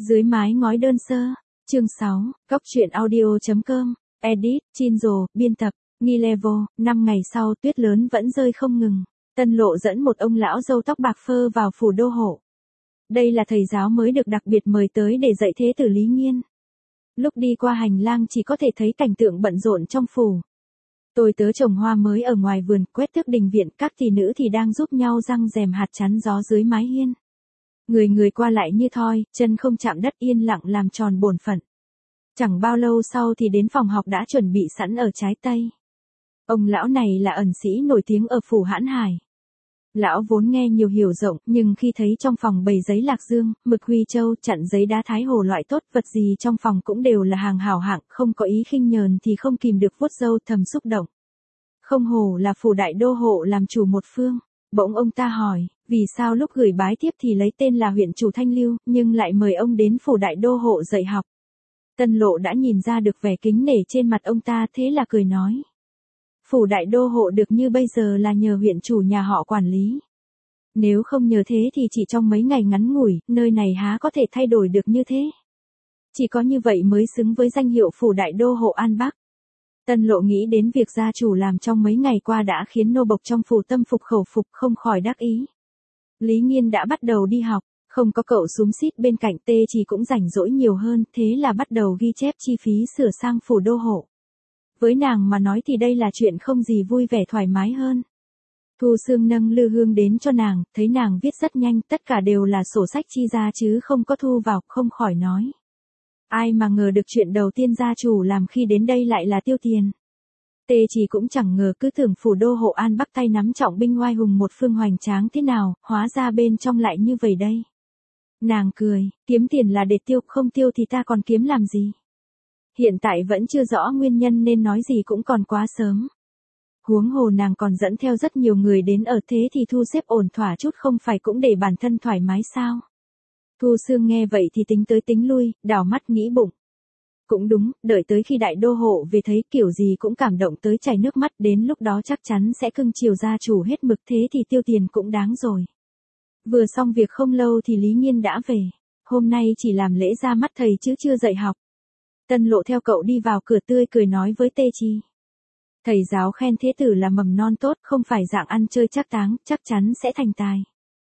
Dưới mái ngói đơn sơ, chương 6, Góc truyện audio.com, edit, Chinzo, biên tập, Nghi Level. 5 ngày sau tuyết lớn vẫn rơi không ngừng. Tân Lộ dẫn một ông lão râu tóc bạc phơ vào phủ đô hộ. Đây là thầy giáo mới được đặc biệt mời tới để dạy thế tử Lý Nghiên. Lúc đi qua hành lang chỉ có thể thấy cảnh tượng bận rộn trong phủ. Tôi tớ trồng hoa mới ở ngoài vườn, quét tước đình viện, các tỷ nữ thì đang giúp nhau giăng rèm hạt chắn gió dưới mái hiên. Người qua lại như thoi, chân không chạm đất, yên lặng làm tròn bổn phận. Chẳng bao lâu sau thì đến phòng học đã chuẩn bị sẵn ở trái tây. Ông lão này là ẩn sĩ nổi tiếng ở phủ Hãn Hải. Lão vốn nghe nhiều hiểu rộng, nhưng khi thấy trong phòng bày giấy lạc dương, mực huy châu, chặn giấy đá thái hồ loại tốt, vật gì trong phòng cũng đều là hàng hảo hạng, không có ý khinh nhờn thì không kìm được vuốt râu thầm xúc động. Không hổ là phủ đại đô hộ làm chủ một phương. Bỗng ông ta hỏi, vì sao lúc gửi bái thiếp thì lấy tên là huyện chủ Thanh Lưu, nhưng lại mời ông đến phủ đại đô hộ dạy học. Tân Lộ đã nhìn ra được vẻ kính nể trên mặt ông ta, thế là cười nói. Phủ đại đô hộ được như bây giờ là nhờ huyện chủ nhà họ quản lý. Nếu không nhờ thế thì chỉ trong mấy ngày ngắn ngủi, nơi này há có thể thay đổi được như thế. Chỉ có như vậy mới xứng với danh hiệu phủ đại đô hộ An Bắc. Tân Lộ nghĩ đến việc gia chủ làm trong mấy ngày qua đã khiến nô bộc trong phủ tâm phục khẩu phục, không khỏi đắc ý. Lý Nghiên đã bắt đầu đi học, không có cậu xúm xít bên cạnh, Tê Chỉ cũng rảnh rỗi nhiều hơn, thế là bắt đầu ghi chép chi phí sửa sang phủ đô hộ. Với nàng mà nói thì đây là chuyện không gì vui vẻ thoải mái hơn. Thu Sương nâng lư hương đến cho nàng, thấy nàng viết rất nhanh, tất cả đều là sổ sách chi ra chứ không có thu vào, không khỏi nói. Ai mà ngờ được chuyện đầu tiên gia chủ làm khi đến đây lại là tiêu tiền. Tê Chỉ cũng chẳng ngờ, cứ tưởng phủ đô hộ An Bắc tay nắm trọng binh oai hùng một phương hoành tráng thế nào, hóa ra bên trong lại như vậy đây. Nàng cười, kiếm tiền là để tiêu, không tiêu thì ta còn kiếm làm gì. Hiện tại vẫn chưa rõ nguyên nhân nên nói gì cũng còn quá sớm. Huống hồ nàng còn dẫn theo rất nhiều người đến ở, thế thì thu xếp ổn thỏa chút không phải cũng để bản thân thoải mái sao. Thu Sương nghe vậy thì tính tới tính lui, đảo mắt nghĩ bụng. Cũng đúng, đợi tới khi đại đô hộ về thấy kiểu gì cũng cảm động tới chảy nước mắt, đến lúc đó chắc chắn sẽ cưng chiều gia chủ hết mực, thế thì tiêu tiền cũng đáng rồi. Vừa xong việc không lâu thì Lý Nghiên đã về, hôm nay chỉ làm lễ ra mắt thầy chứ chưa dạy học. Tân Lộ theo cậu đi vào cửa tươi cười nói với Tê Chi. Thầy giáo khen thế tử là mầm non tốt, không phải dạng ăn chơi chắc táng, chắc chắn sẽ thành tài.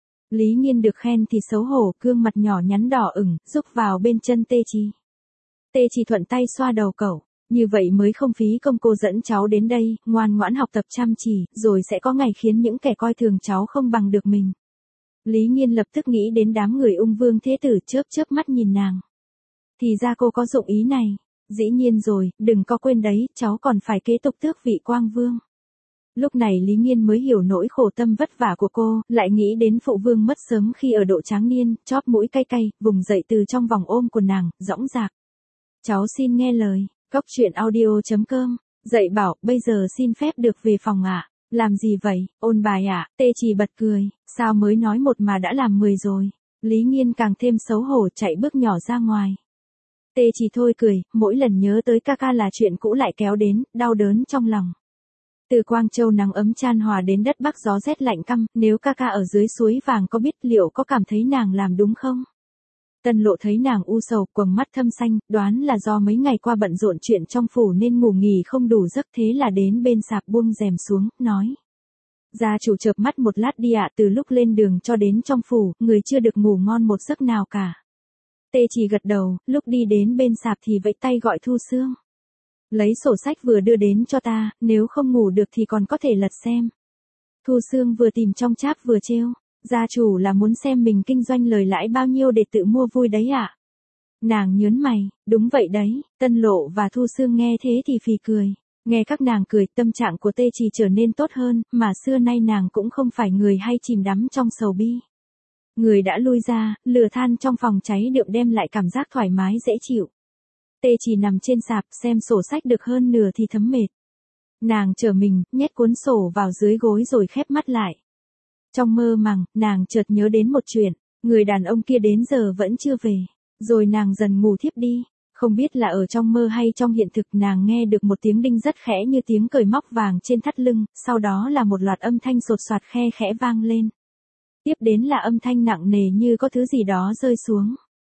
Lý Nghiên được khen thì xấu hổ, gương mặt nhỏ nhắn đỏ ửng, rúc vào bên chân Tê Chi. Tê Chi thuận tay xoa đầu cậu, như vậy mới không phí công cô dẫn cháu đến đây, ngoan ngoãn học tập chăm chỉ, rồi sẽ có ngày khiến những kẻ coi thường cháu không bằng được mình. Lý Nghiên lập tức nghĩ đến đám người ung vương thế tử, chớp chớp mắt nhìn nàng. Thì ra cô có dụng ý này, dĩ nhiên rồi, đừng có quên đấy, cháu còn phải kế tục tước vị quang vương. Lúc này Lý Nghiên mới hiểu nỗi khổ tâm vất vả của cô, lại nghĩ đến phụ vương mất sớm khi ở độ tráng niên, chóp mũi cay cay, vùng dậy từ trong vòng ôm của nàng, dõng dạc. Cháu xin nghe lời, Góc truyện audio.com, dạy bảo, bây giờ xin phép được về phòng ạ. Làm gì vậy, ôn bài ạ? Tê Chỉ bật cười, sao mới nói một mà đã làm 10 rồi. Lý Nghiên càng thêm xấu hổ chạy bước nhỏ ra ngoài. Tê Chỉ thôi cười, mỗi lần nhớ tới ca ca là chuyện cũ lại kéo đến, đau đớn trong lòng. Từ Quang Châu nắng ấm chan hòa đến đất Bắc gió rét lạnh căm, nếu ca ca ở dưới suối vàng có biết liệu có cảm thấy nàng làm đúng không? Tân Lộ thấy nàng u sầu, quầng mắt thâm xanh, đoán là do mấy ngày qua bận rộn chuyện trong phủ nên ngủ nghỉ không đủ giấc, thế là đến bên sạp buông rèm xuống, nói. Gia chủ chợp mắt một lát đi ạ, từ lúc lên đường cho đến trong phủ, người chưa được ngủ ngon một giấc nào cả. Tê Chỉ gật đầu, lúc đi đến bên sạp thì vẫy tay gọi Thu Sương. Lấy sổ sách vừa đưa đến cho ta, nếu không ngủ được thì còn có thể lật xem. Thu Sương vừa tìm trong cháp vừa trêu, gia chủ là muốn xem mình kinh doanh lời lãi bao nhiêu để tự mua vui đấy ạ. Nàng nhớn mày, đúng vậy đấy. Tân Lộ và Thu Sương nghe thế thì phì cười. Nghe các nàng cười, tâm trạng của Tê Chỉ trở nên tốt hơn, mà xưa nay nàng cũng không phải người hay chìm đắm trong sầu bi. Người đã lui ra, lửa than trong phòng cháy đượm đem lại cảm giác thoải mái dễ chịu. Tê Chỉ nằm trên sạp xem sổ sách được hơn nửa thì thấm mệt. Nàng trở mình, nhét cuốn sổ vào dưới gối rồi khép mắt lại. Trong mơ màng, nàng chợt nhớ đến một chuyện, người đàn ông kia đến giờ vẫn chưa về. Rồi nàng dần ngủ thiếp đi. Không biết là ở trong mơ hay trong hiện thực, nàng nghe được một tiếng đinh rất khẽ như tiếng cởi móc vàng trên thắt lưng, sau đó là một loạt âm thanh sột soạt khe khẽ vang lên. Tiếp đến là âm thanh nặng nề như có thứ gì đó rơi xuống.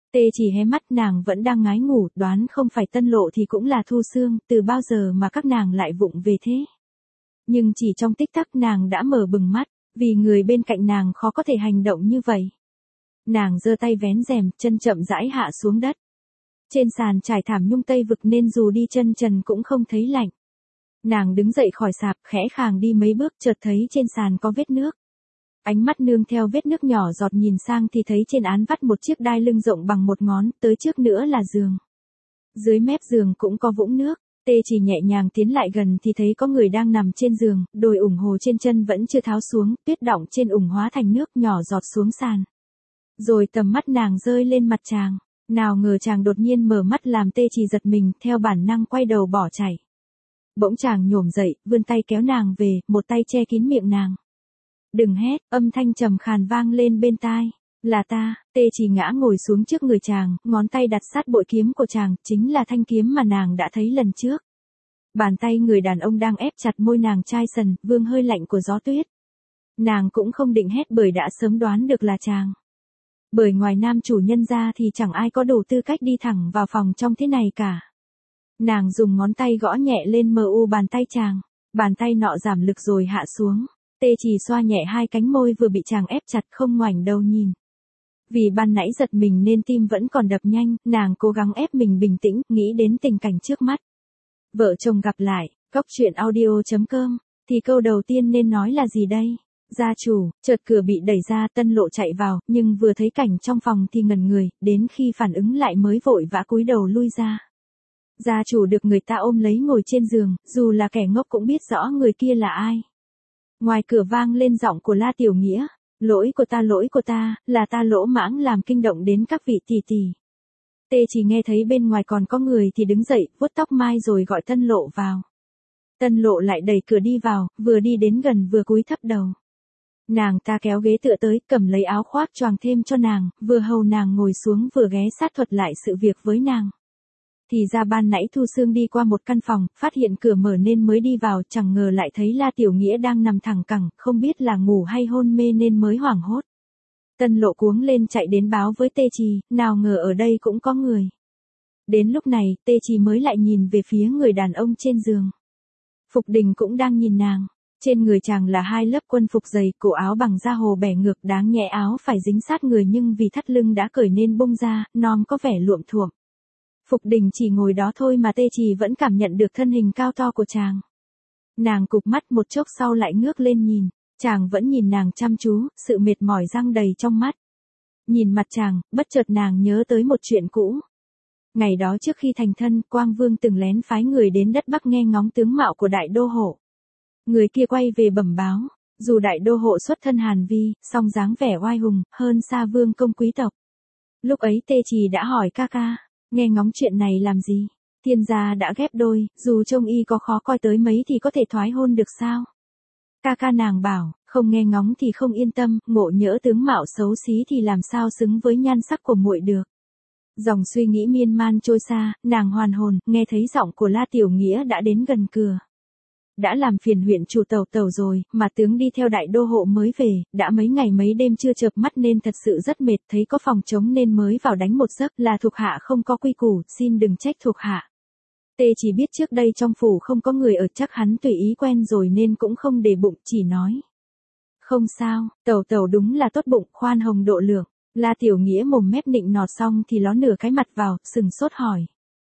Tê chỉ hé mắt, nàng vẫn đang ngái ngủ, đoán không phải Tân Lộ thì cũng là Thu Sương, từ bao giờ mà các nàng lại vụng về thế. Nhưng chỉ trong tích tắc nàng đã mở bừng mắt, vì người bên cạnh nàng khó có thể hành động như vậy. Nàng giơ tay vén rèm, chân chậm rãi hạ xuống đất. Trên sàn trải thảm nhung tây vực nên dù đi chân trần cũng không thấy lạnh. Nàng đứng dậy khỏi sạp, khẽ khàng đi mấy bước, chợt thấy trên sàn có vết nước. Ánh mắt nương theo vết nước nhỏ giọt nhìn sang thì thấy trên án vắt một chiếc đai lưng rộng bằng một ngón, tới trước nữa là giường. Dưới mép giường cũng có vũng nước. Tê chỉ nhẹ nhàng tiến lại gần thì thấy có người đang nằm trên giường, đôi ủng hồ trên chân vẫn chưa tháo xuống, tuyết đọng trên ủng hóa thành nước nhỏ giọt xuống sàn. Rồi tầm mắt nàng rơi lên mặt chàng, nào ngờ chàng đột nhiên mở mắt làm Tê chỉ giật mình, theo bản năng quay đầu bỏ chạy. Bỗng chàng nhổm dậy, vươn tay kéo nàng về, một tay che kín miệng nàng. Đừng hét, âm thanh trầm khàn vang lên bên tai. Là ta. Tê chỉ ngã ngồi xuống trước người chàng, ngón tay đặt sát bội kiếm của chàng, chính là thanh kiếm mà nàng đã thấy lần trước. Bàn tay người đàn ông đang ép chặt môi nàng chai sần, vương hơi lạnh của gió tuyết. Nàng cũng không định hét bởi đã sớm đoán được là chàng. Bởi ngoài nam chủ nhân ra thì chẳng ai có đủ tư cách đi thẳng vào phòng trong thế này cả. Nàng dùng ngón tay gõ nhẹ lên bàn tay chàng, bàn tay nọ giảm lực rồi hạ xuống. Tê chỉ xoa nhẹ hai cánh môi vừa bị chàng ép chặt, không ngoảnh đầu nhìn. Vì ban nãy giật mình nên tim vẫn còn đập nhanh, nàng cố gắng ép mình bình tĩnh, nghĩ đến tình cảnh trước mắt. Vợ chồng gặp lại, coctruyện.audio.com, thì câu đầu tiên nên nói là gì đây? Gia chủ, chợt cửa bị đẩy ra, Tân Lộ chạy vào, nhưng vừa thấy cảnh trong phòng thì ngẩn người, đến khi phản ứng lại mới vội vã cúi đầu lui ra. Gia chủ được người ta ôm lấy ngồi trên giường, dù là kẻ ngốc cũng biết rõ người kia là ai. Ngoài cửa vang lên giọng của La Tiểu Nghĩa, lỗi của ta, là ta lỗ mãng làm kinh động đến các vị tỷ tỷ. Tê chỉ nghe thấy bên ngoài còn có người thì đứng dậy, vuốt tóc mai rồi gọi Tân Lộ vào. Tân Lộ lại đẩy cửa đi vào, vừa đi đến gần vừa cúi thấp đầu. Nàng ta kéo ghế tựa tới, cầm lấy áo khoác choàng thêm cho nàng, vừa hầu nàng ngồi xuống vừa ghé sát thuật lại sự việc với nàng. Thì ra ban nãy Thu Sương đi qua một căn phòng, phát hiện cửa mở nên mới đi vào, chẳng ngờ lại thấy La Tiểu Nghĩa đang nằm thẳng cẳng, không biết là ngủ hay hôn mê nên mới hoảng hốt. Tân Lộ cuống lên chạy đến báo với Tê Trì, nào ngờ ở đây cũng có người. Đến lúc này, Tê Trì mới lại nhìn về phía người đàn ông trên giường. Phục Đình cũng đang nhìn nàng. Trên người chàng là hai lớp quân phục dày, cổ áo bằng da hồ bẻ ngược, đáng nhẽ áo phải dính sát người nhưng vì thắt lưng đã cởi nên bung ra, non có vẻ luộm thuộm. Phục Đình chỉ ngồi đó thôi mà Tê Trì vẫn cảm nhận được thân hình cao to của chàng. Nàng cụp mắt một chốc sau lại ngước lên nhìn, chàng vẫn nhìn nàng chăm chú, sự mệt mỏi giăng đầy trong mắt. Nhìn mặt chàng, bất chợt nàng nhớ tới một chuyện cũ. Ngày đó trước khi thành thân, Quang Vương từng lén phái người đến đất Bắc nghe ngóng tướng mạo của đại đô hộ. Người kia quay về bẩm báo, dù đại đô hộ xuất thân Hàn Vi, song dáng vẻ oai hùng, hơn xa vương công quý tộc. Lúc ấy Tê Trì đã hỏi ca ca, nghe ngóng chuyện này làm gì? Thiên gia đã ghép đôi, dù trông y có khó coi tới mấy thì có thể thoái hôn được sao? Ca ca nàng bảo, không nghe ngóng thì không yên tâm, ngộ nhỡ tướng mạo xấu xí thì làm sao xứng với nhan sắc của muội được. Dòng suy nghĩ miên man trôi xa, nàng hoàn hồn, nghe thấy giọng của La Tiểu Nghĩa đã đến gần cửa. Đã làm phiền huyện chủ Tẩu rồi, mà tướng đi theo đại đô hộ mới về, đã mấy ngày mấy đêm chưa chợp mắt nên thật sự rất mệt, thấy có phòng trống nên mới vào đánh một giấc, là thuộc hạ không có quy củ, xin đừng trách thuộc hạ. Tê chỉ biết trước đây trong phủ không có người ở, chắc hắn tùy ý quen rồi nên cũng không để bụng, chỉ nói. Không sao, Tẩu đúng là tốt bụng, khoan hồng độ lượng. La Tiểu Nghĩa mồm mép nịnh nọt xong thì ló nửa cái mặt vào, sừng sốt hỏi.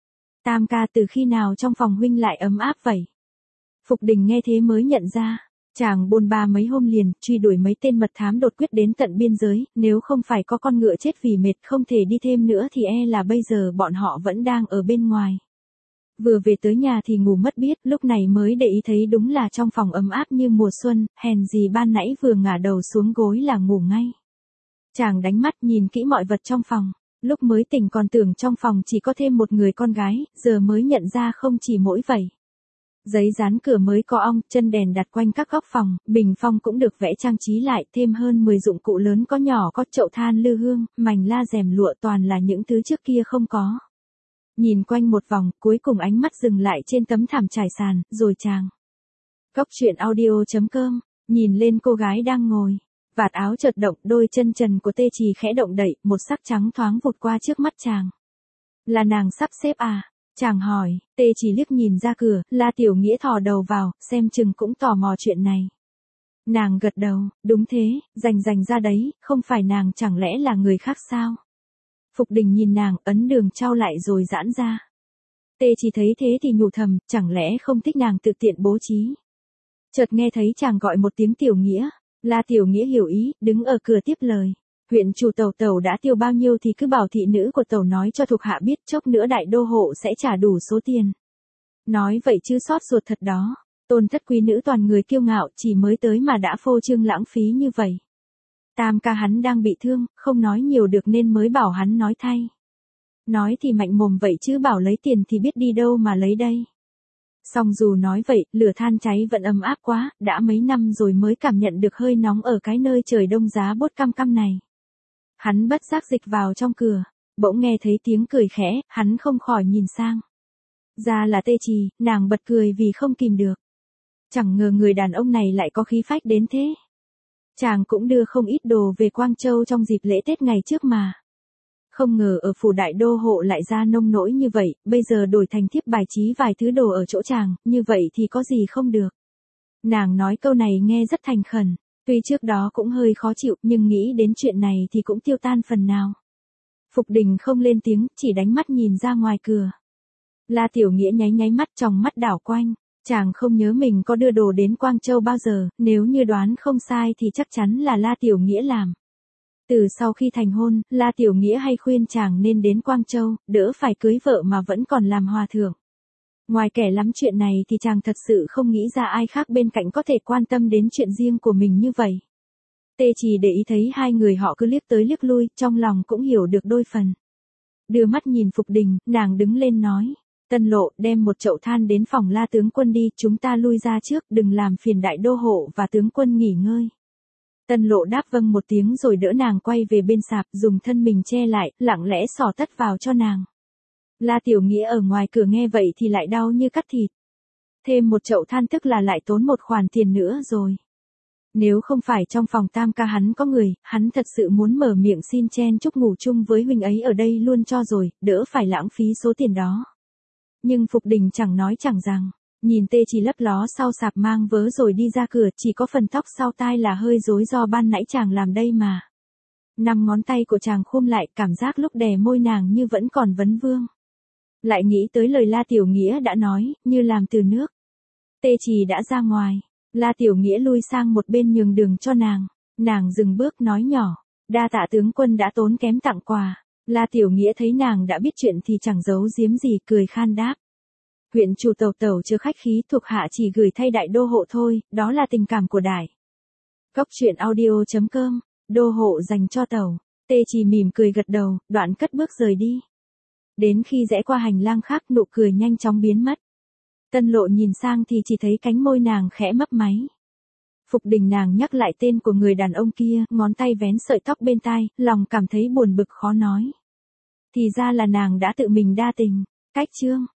Tam ca, từ khi nào trong phòng huynh lại ấm áp vậy? Phục Đình nghe thế mới nhận ra, chàng bôn ba mấy hôm liền, truy đuổi mấy tên mật thám đột quyết đến tận biên giới, nếu không phải có con ngựa chết vì mệt không thể đi thêm nữa thì là bây giờ bọn họ vẫn đang ở bên ngoài. Vừa về tới nhà thì ngủ mất biết, lúc này mới để ý thấy đúng là trong phòng ấm áp như mùa xuân, hèn gì ban nãy vừa ngả đầu xuống gối là ngủ ngay. Chàng đánh mắt nhìn kỹ mọi vật trong phòng, lúc mới tỉnh còn tưởng trong phòng chỉ có thêm một người con gái, giờ mới nhận ra không chỉ mỗi vậy. Giấy dán cửa mới có ong, chân đèn đặt quanh các góc phòng, bình phong cũng được vẽ trang trí lại, thêm hơn 10 dụng cụ lớn có nhỏ, có chậu than lư hương, mành la rèm lụa, toàn là những thứ trước kia không có. Nhìn quanh một vòng, cuối cùng ánh mắt dừng lại trên tấm thảm trải sàn, rồi chàng. Coctruyện.audio.com, nhìn lên cô gái đang ngồi Vạt áo chợt động, đôi chân trần của Tê Trì khẽ động đậy, một sắc trắng thoáng vụt qua trước mắt chàng. Là nàng sắp xếp à? Chàng hỏi, Tê Trì liếc nhìn ra cửa, La Tiểu Nghĩa thò đầu vào, xem chừng cũng tò mò chuyện này. Nàng gật đầu, đúng thế, rành ra đấy, không phải nàng chẳng lẽ là người khác sao? Phục Đình nhìn nàng, ấn đường trao lại rồi giãn ra. Tê Trì thấy thế thì nhủ thầm, chẳng lẽ không thích nàng tự tiện bố trí. Chợt nghe thấy chàng gọi một tiếng Tiểu Nghĩa, La Tiểu Nghĩa hiểu ý, đứng ở cửa tiếp lời. Huyện chủ tẩu đã tiêu bao nhiêu thì cứ bảo thị nữ của tẩu nói cho thuộc hạ biết, chốc nữa đại đô hộ sẽ trả đủ số tiền. Nói vậy chứ xót ruột thật đó, Tôn thất quý nữ toàn người kiêu ngạo, chỉ mới tới mà đã phô trương lãng phí như vậy. Tam ca hắn đang bị thương, không nói nhiều được nên mới bảo hắn nói thay. Nói thì mạnh mồm vậy chứ bảo lấy tiền thì biết đi đâu mà lấy đây. Song dù nói vậy, lửa than cháy vẫn ấm áp quá, đã mấy năm rồi mới cảm nhận được hơi nóng ở cái nơi trời đông giá bốt căm căm này. Hắn bất giác dịch vào trong cửa, bỗng nghe thấy tiếng cười khẽ, hắn không khỏi nhìn sang. Ra là Tê Trì, nàng bật cười vì không kìm được. Chẳng ngờ người đàn ông này lại có khí phách đến thế. Chàng cũng đưa không ít đồ về Quang Châu trong dịp lễ Tết ngày trước mà. Không ngờ ở phủ đại đô hộ lại ra nông nỗi như vậy, bây giờ đổi thành thiếp bài trí vài thứ đồ ở chỗ chàng, như vậy thì có gì không được. Nàng nói câu này nghe rất thành khẩn, tuy trước đó cũng hơi khó chịu nhưng nghĩ đến chuyện này thì cũng tiêu tan phần nào. Phục Đình không lên tiếng, chỉ đánh mắt nhìn ra ngoài cửa. La Tiểu Nghĩa nháy mắt tròng mắt đảo quanh, chàng không nhớ mình có đưa đồ đến Quang Châu bao giờ, nếu như đoán không sai thì chắc chắn là La Tiểu Nghĩa làm. Từ sau khi thành hôn, La Tiểu Nghĩa hay khuyên chàng nên đến Quang Châu, đỡ phải cưới vợ mà vẫn còn làm hòa thượng. Ngoài kẻ lắm chuyện này thì chàng thật sự không nghĩ ra ai khác bên cạnh có thể quan tâm đến chuyện riêng của mình như vậy. Tê Trì để ý thấy hai người họ cứ liếc tới liếc lui, trong lòng cũng hiểu được đôi phần. Đưa mắt nhìn Phục Đình, nàng đứng lên nói. Tân Lộ, đem một chậu than đến phòng La tướng quân đi, chúng ta lui ra trước, đừng làm phiền đại đô hộ và tướng quân nghỉ ngơi. Tân Lộ đáp vâng một tiếng rồi đỡ nàng quay về bên sạp, dùng thân mình che lại, lặng lẽ xỏ tất vào cho nàng. La Tiểu Nghĩa ở ngoài cửa nghe vậy thì lại đau như cắt thịt. Thêm một chậu than tức là lại tốn một khoản tiền nữa rồi. Nếu không phải trong phòng tam ca hắn có người, hắn thật sự muốn mở miệng xin chen chúc ngủ chung với huynh ấy ở đây luôn cho rồi, đỡ phải lãng phí số tiền đó. Nhưng Phục Đình chẳng nói chẳng rằng, nhìn Tê Trì lấp ló sau sạp mang vớ rồi đi ra cửa, chỉ có phần tóc sau tai là hơi rối do ban nãy chàng làm đây mà. 5 ngón tay của chàng khum lại, cảm giác lúc đè môi nàng như vẫn còn vấn vương. Lại nghĩ tới lời La Tiểu Nghĩa đã nói, như làm từ nước. Tê Trì đã ra ngoài, La Tiểu Nghĩa lui sang một bên nhường đường cho nàng. Nàng dừng bước nói nhỏ, đa tạ tướng quân đã tốn kém tặng quà. La Tiểu Nghĩa thấy nàng đã biết chuyện thì chẳng giấu giếm gì, cười khan đáp. Huyện chủ tẩu chưa khách khí, thuộc hạ chỉ gửi thay đại đô hộ thôi, đó là tình cảm của đại. Góc truyện audio.com, đô hộ dành cho tẩu. Tê Trì mỉm cười gật đầu, đoạn cất bước rời đi. Đến khi rẽ qua hành lang khác, nụ cười nhanh chóng biến mất. Tân Lộ nhìn sang thì chỉ thấy cánh môi nàng khẽ mấp máy. Phục Đình nàng nhắc lại tên của người đàn ông kia, ngón tay vén sợi tóc bên tai, lòng cảm thấy buồn bực khó nói. Thì ra là nàng đã tự mình đa tình. Cách chương